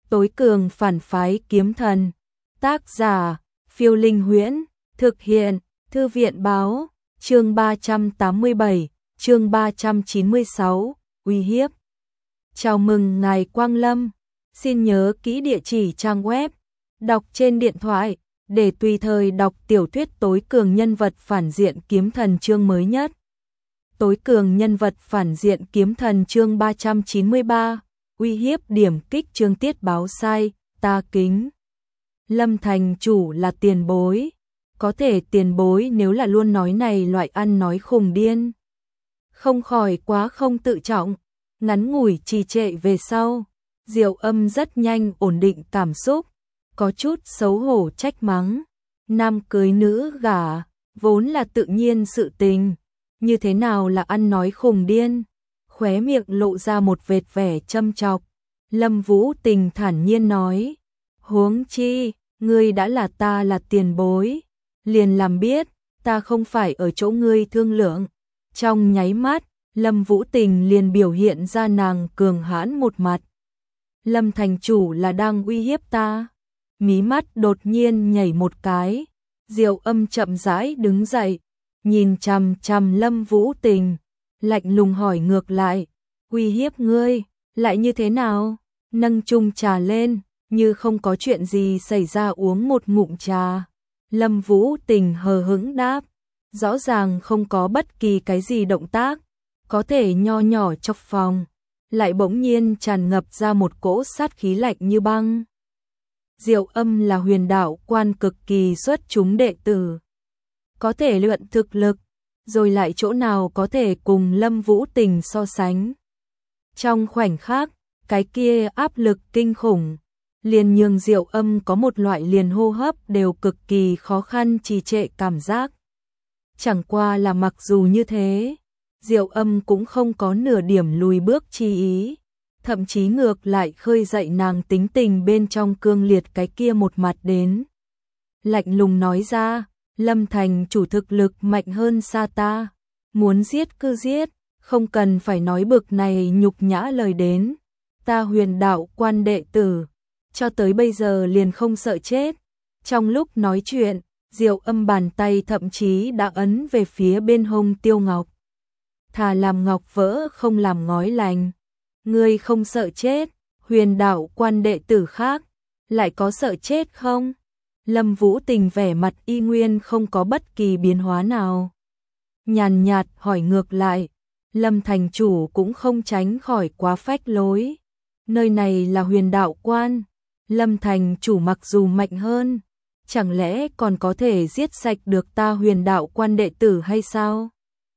Tối cường phản phái kiếm thần. Tác giả, Phiêu Linh Huyễn. Thực hiện, Thư viện báo. Chương 387, chương 396, uy hiếp. Chào mừng ngài Quang Lâm. Xin nhớ kỹ địa chỉ trang web, đọc trên điện thoại, để tùy thời đọc tiểu thuyết tối cường nhân vật phản diện kiếm thần chương mới nhất. Tối cường nhân vật phản diện kiếm thần chương 393, uy hiếp điểm kích chương tiết báo sai, ta kính. Lâm thành chủ là tiền bối. Có thể tiền bối nếu là luôn nói này loại ăn nói khùng điên. Không khỏi quá không tự trọng, ngắn ngủi trì trệ về sau. Diệu Âm rất nhanh ổn định cảm xúc, có chút xấu hổ trách mắng. Nam cưới nữ gả, vốn là tự nhiên sự tình. Như thế nào là ăn nói khùng điên? Khóe miệng lộ ra một vệt vẻ châm chọc. Lâm Vũ Tình thản nhiên nói. Huống chi, ngươi đã là ta là tiền bối. Liền làm biết, ta không phải ở chỗ ngươi thương lượng. Trong nháy mắt, Lâm Vũ Tình liền biểu hiện ra nàng cường hãn một mặt. Lâm thành chủ là đang uy hiếp ta. Mí mắt đột nhiên nhảy một cái. Diệu Âm chậm rãi đứng dậy, nhìn chằm chằm Lâm Vũ Tình, lạnh lùng hỏi ngược lại, uy hiếp ngươi, lại như thế nào? Nâng chung trà lên, như không có chuyện gì xảy ra uống một ngụm trà. Lâm Vũ Tình hờ hững đáp, rõ ràng không có bất kỳ cái gì động tác, có thể nho nhỏ chọc phòng, lại bỗng nhiên tràn ngập ra một cỗ sát khí lạnh như băng. Diệu Âm là huyền đạo quan cực kỳ xuất chúng đệ tử, có thể luyện thực lực, rồi lại chỗ nào có thể cùng Lâm Vũ Tình so sánh. Trong khoảnh khắc, cái kia áp lực kinh khủng, liền nhường Diệu Âm có một loại liền hô hấp đều cực kỳ khó khăn trì trệ cảm giác. Chẳng qua là mặc dù như thế, Diệu Âm cũng không có nửa điểm lùi bước chi ý, thậm chí ngược lại khơi dậy nàng tính tình bên trong cương liệt cái kia một mặt đến. Lạnh lùng nói ra, Lâm thành chủ thực lực mạnh hơn xa ta, muốn giết cứ giết, không cần phải nói bực này nhục nhã lời đến. Ta huyền đạo quan đệ tử, cho tới bây giờ liền không sợ chết. Trong lúc nói chuyện, Diệu Âm bàn tay thậm chí đã ấn về phía bên hông Tiêu Ngọc. Thà làm ngọc vỡ không làm ngói lành. Ngươi không sợ chết, huyền đạo quan đệ tử khác, lại có sợ chết không? Lâm Vũ Tình vẻ mặt y nguyên không có bất kỳ biến hóa nào. Nhàn nhạt hỏi ngược lại, Lâm thành chủ cũng không tránh khỏi quá phách lối. Nơi này là huyền đạo quan, Lâm thành chủ mặc dù mạnh hơn, chẳng lẽ còn có thể giết sạch được ta huyền đạo quan đệ tử hay sao?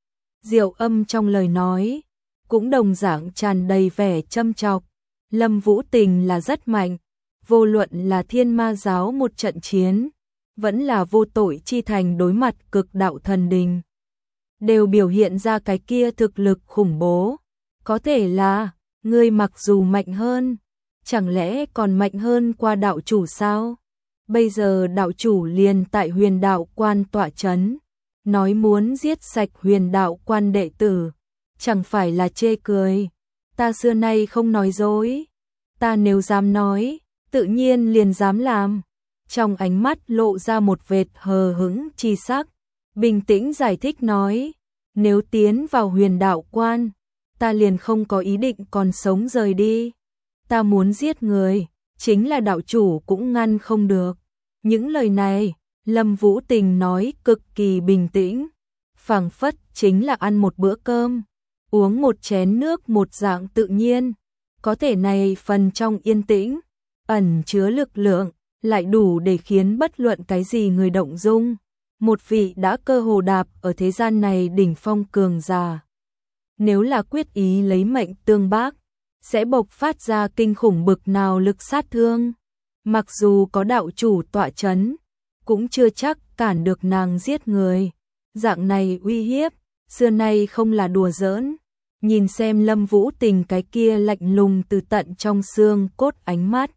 Diệu Âm trong lời nói, cũng đồng dạng tràn đầy vẻ châm chọc. Lâm Vũ Tình là rất mạnh, vô luận là thiên ma giáo một trận chiến, vẫn là vô tội chi thành đối mặt cực đạo thần đình, đều biểu hiện ra cái kia thực lực khủng bố. Có thể là, ngươi mặc dù mạnh hơn, chẳng lẽ còn mạnh hơn qua đạo chủ sao? Bây giờ đạo chủ liền tại huyền đạo quan tọa chấn, nói muốn giết sạch huyền đạo quan đệ tử, chẳng phải là chê cười. Ta xưa nay không nói dối, ta nếu dám nói, tự nhiên liền dám làm. Trong ánh mắt lộ ra một vệt hờ hững chi sắc, bình tĩnh giải thích nói, nếu tiến vào huyền đạo quan, ta liền không có ý định còn sống rời đi. Ta muốn giết người, chính là đạo chủ cũng ngăn không được. Những lời này, Lâm Vũ Tình nói cực kỳ bình tĩnh, phảng phất chính là ăn một bữa cơm, uống một chén nước một dạng tự nhiên. Có thể này phần trong yên tĩnh, ẩn chứa lực lượng, lại đủ để khiến bất luận cái gì người động dung. Một vị đã cơ hồ đạp ở thế gian này đỉnh phong cường giả, nếu là quyết ý lấy mệnh tương bác, sẽ bộc phát ra kinh khủng bực nào lực sát thương. Mặc dù có đạo chủ tọa chấn, cũng chưa chắc cản được nàng giết người. Dạng này uy hiếp, xưa nay không là đùa giỡn. Nhìn xem Lâm Vũ Tình cái kia lạnh lùng từ tận trong xương cốt ánh mắt,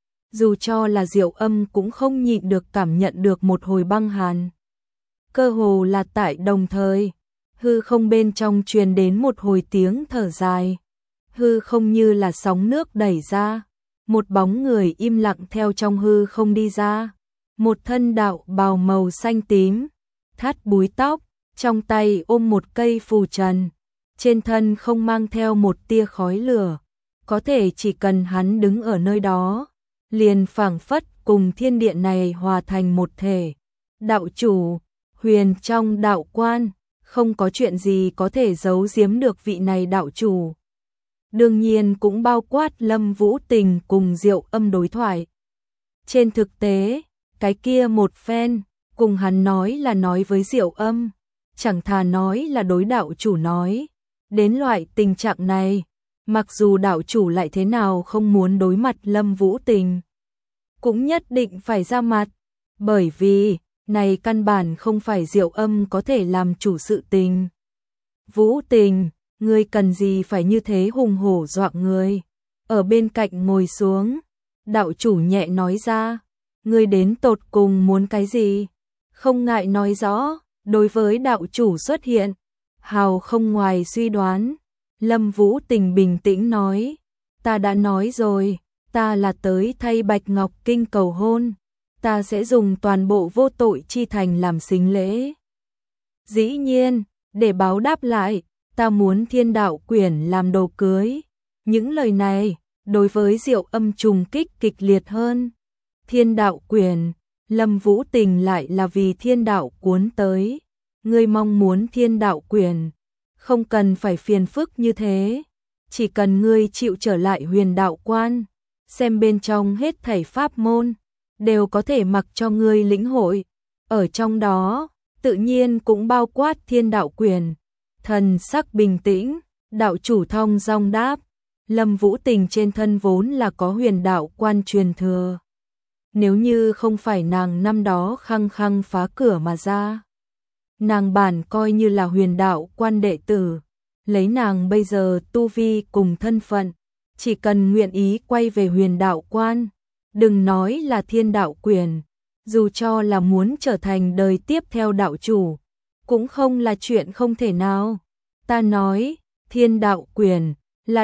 dù cho là Diệu Âm cũng không nhịn được cảm nhận được một hồi băng hàn. Cơ hồ là tại đồng thời, hư không bên trong truyền đến một hồi tiếng thở dài. Hư không như là sóng nước đẩy ra, một bóng người im lặng theo trong hư không đi ra, một thân đạo bào màu xanh tím, thắt búi tóc, trong tay ôm một cây phù trần, trên thân không mang theo một tia khói lửa, có thể chỉ cần hắn đứng ở nơi đó, liền phảng phất cùng thiên địa này hòa thành một thể. Đạo chủ, huyền trong đạo quan, không có chuyện gì có thể giấu giếm được vị này đạo chủ. Đương nhiên cũng bao quát Lâm Vũ Tình cùng Diệu Âm đối thoại. Trên thực tế, cái kia một phen, cùng hắn nói là nói với Diệu Âm, chẳng thà nói là đối đạo chủ nói. Đến loại tình trạng này, mặc dù đạo chủ lại thế nào không muốn đối mặt Lâm Vũ Tình, cũng nhất định phải ra mặt, bởi vì này căn bản không phải Diệu Âm có thể làm chủ sự tình. Vũ Tình, ngươi cần gì phải như thế hùng hổ dọa người? Ở bên cạnh ngồi xuống, đạo chủ nhẹ nói ra, ngươi đến tột cùng muốn cái gì? Không ngại nói rõ. Đối với đạo chủ xuất hiện, hào không ngoài suy đoán. Lâm Vũ Tình bình tĩnh nói, ta đã nói rồi, ta là tới thay Bạch Ngọc Kinh cầu hôn, ta sẽ dùng toàn bộ vô tội chi thành làm sính lễ. Dĩ nhiên, để báo đáp lại, ta muốn Thiên Đạo Quyển làm đồ cưới. Những lời này, đối với Diệu Âm trùng kích kịch liệt hơn. Thiên Đạo Quyển, Lâm Vũ Tình lại là vì thiên đạo cuốn tới. Ngươi mong muốn Thiên Đạo Quyển, không cần phải phiền phức như thế, chỉ cần ngươi chịu trở lại huyền đạo quan, xem bên trong hết thảy pháp môn, đều có thể mặc cho ngươi lĩnh hội. Ở trong đó, tự nhiên cũng bao quát Thiên Đạo Quyển. Thần sắc bình tĩnh, đạo chủ thong dong đáp, Lâm Vũ Tình trên thân vốn là có huyền đạo quan truyền thừa. Nếu như không phải nàng năm đó khăng khăng phá cửa mà ra, nàng bản coi như là huyền đạo quan đệ tử, lấy nàng bây giờ tu vi cùng thân phận, chỉ cần nguyện ý quay về huyền đạo quan, đừng nói là Thiên Đạo Quyển, dù cho là muốn trở thành đời tiếp theo đạo chủ, cũng không là chuyện không thể nào. Ta nói, Thiên Đạo Quyển là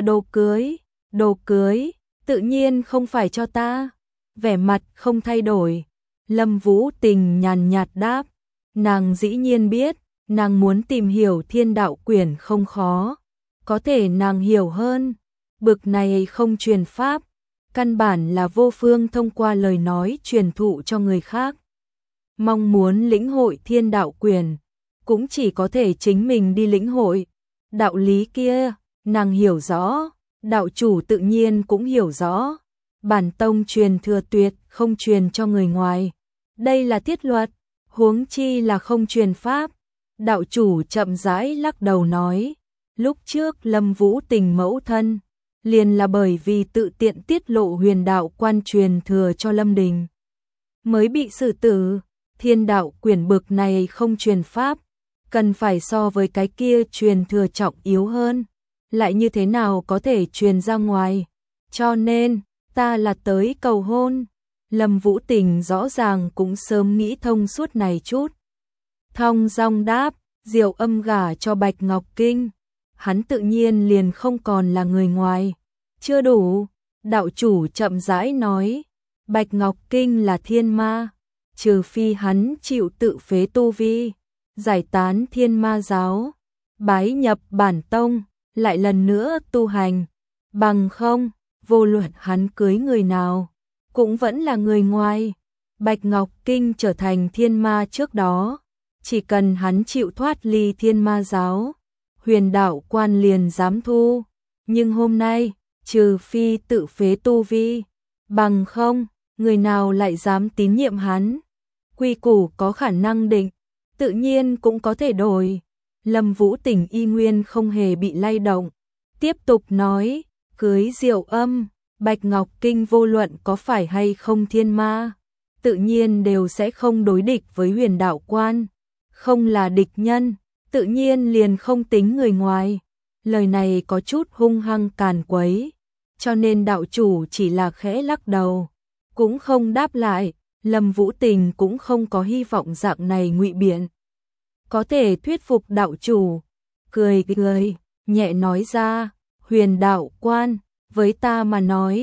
đồ cưới, tự nhiên không phải cho ta. Vẻ mặt không thay đổi, Lâm Vũ Tình nhàn nhạt đáp, nàng dĩ nhiên biết, nàng muốn tìm hiểu Thiên Đạo Quyển không khó, có thể nàng hiểu hơn, bực này không truyền pháp, căn bản là vô phương thông qua lời nói truyền thụ cho người khác. Mong muốn lĩnh hội Thiên Đạo Quyển, cũng chỉ có thể chính mình đi lĩnh hội. Đạo lý kia, nàng hiểu rõ, đạo chủ tự nhiên cũng hiểu rõ. Bản tông truyền thừa tuyệt không truyền cho người ngoài. Đây là thiết luật, huống chi là không truyền pháp. Đạo chủ chậm rãi lắc đầu nói, lúc trước Lâm Vũ Tình mẫu thân, liền là bởi vì tự tiện tiết lộ huyền đạo quan truyền thừa cho Lâm Đình, mới bị xử tử. Thiên Đạo Quyển bực này không truyền pháp, cần phải so với cái kia truyền thừa trọng yếu hơn, lại như thế nào có thể truyền ra ngoài. Cho nên, ta là tới cầu hôn. Lâm Vũ Tình rõ ràng cũng sớm nghĩ thông suốt này chút. Thong dong đáp, Diệu Âm gả cho Bạch Ngọc Kinh, hắn tự nhiên liền không còn là người ngoài. Chưa đủ, đạo chủ chậm rãi nói, Bạch Ngọc Kinh là thiên ma, trừ phi hắn chịu tự phế tu vi, giải tán thiên ma giáo, bái nhập bản tông, lại lần nữa tu hành, bằng không, vô luận hắn cưới người nào, cũng vẫn là người ngoài. Bạch Ngọc Kinh trở thành thiên ma trước đó, chỉ cần hắn chịu thoát ly thiên ma giáo, huyền đạo quan liền dám thu. Nhưng hôm nay, trừ phi tự phế tu vi, bằng không, người nào lại dám tín nhiệm hắn. Quy củ có khả năng định, tự nhiên cũng có thể đổi. Lâm Vũ Tình y nguyên không hề bị lay động, tiếp tục nói, cưới Diệu Âm, Bạch Ngọc Kinh vô luận có phải hay không thiên ma, tự nhiên đều sẽ không đối địch với huyền đạo quan, không là địch nhân, tự nhiên liền không tính người ngoài. Lời này có chút hung hăng càn quấy, cho nên đạo chủ chỉ là khẽ lắc đầu, cũng không đáp lại. Lâm Vũ Tình cũng không có hy vọng dạng này ngụy biện có thể thuyết phục đạo chủ, cười cười, nhẹ nói ra, huyền đạo quan, với ta mà nói,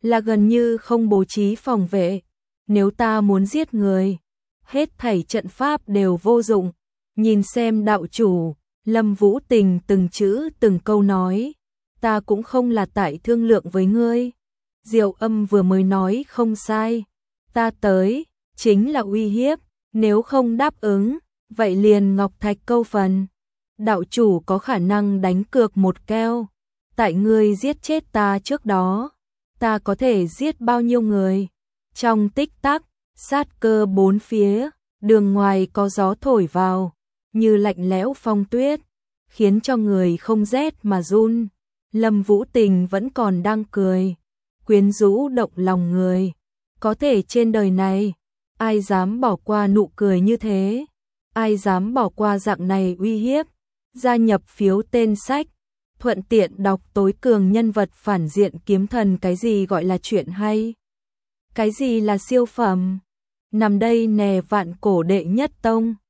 là gần như không bố trí phòng vệ. Nếu ta muốn giết người, hết thảy trận pháp đều vô dụng. Nhìn xem đạo chủ, Lâm Vũ Tình từng chữ từng câu nói, ta cũng không là tại thương lượng với ngươi. Diệu Âm vừa mới nói không sai, ta tới, chính là uy hiếp, nếu không đáp ứng, vậy liền ngọc thạch câu phần. Đạo chủ có khả năng đánh cược một keo, tại ngươi giết chết ta trước đó, ta có thể giết bao nhiêu người. Trong tích tắc, sát cơ bốn phía, đường ngoài có gió thổi vào, như lạnh lẽo phong tuyết, khiến cho người không rét mà run. Lâm Vũ Tình vẫn còn đang cười, quyến rũ động lòng người. Có thể trên đời này, ai dám bỏ qua nụ cười như thế? Ai dám bỏ qua dạng này uy hiếp? Gia nhập phiếu tên sách, thuận tiện đọc tối cường nhân vật phản diện kiếm thần. Cái gì gọi là chuyện hay? Cái gì là siêu phẩm? Nằm đây nè, vạn cổ đệ nhất tông.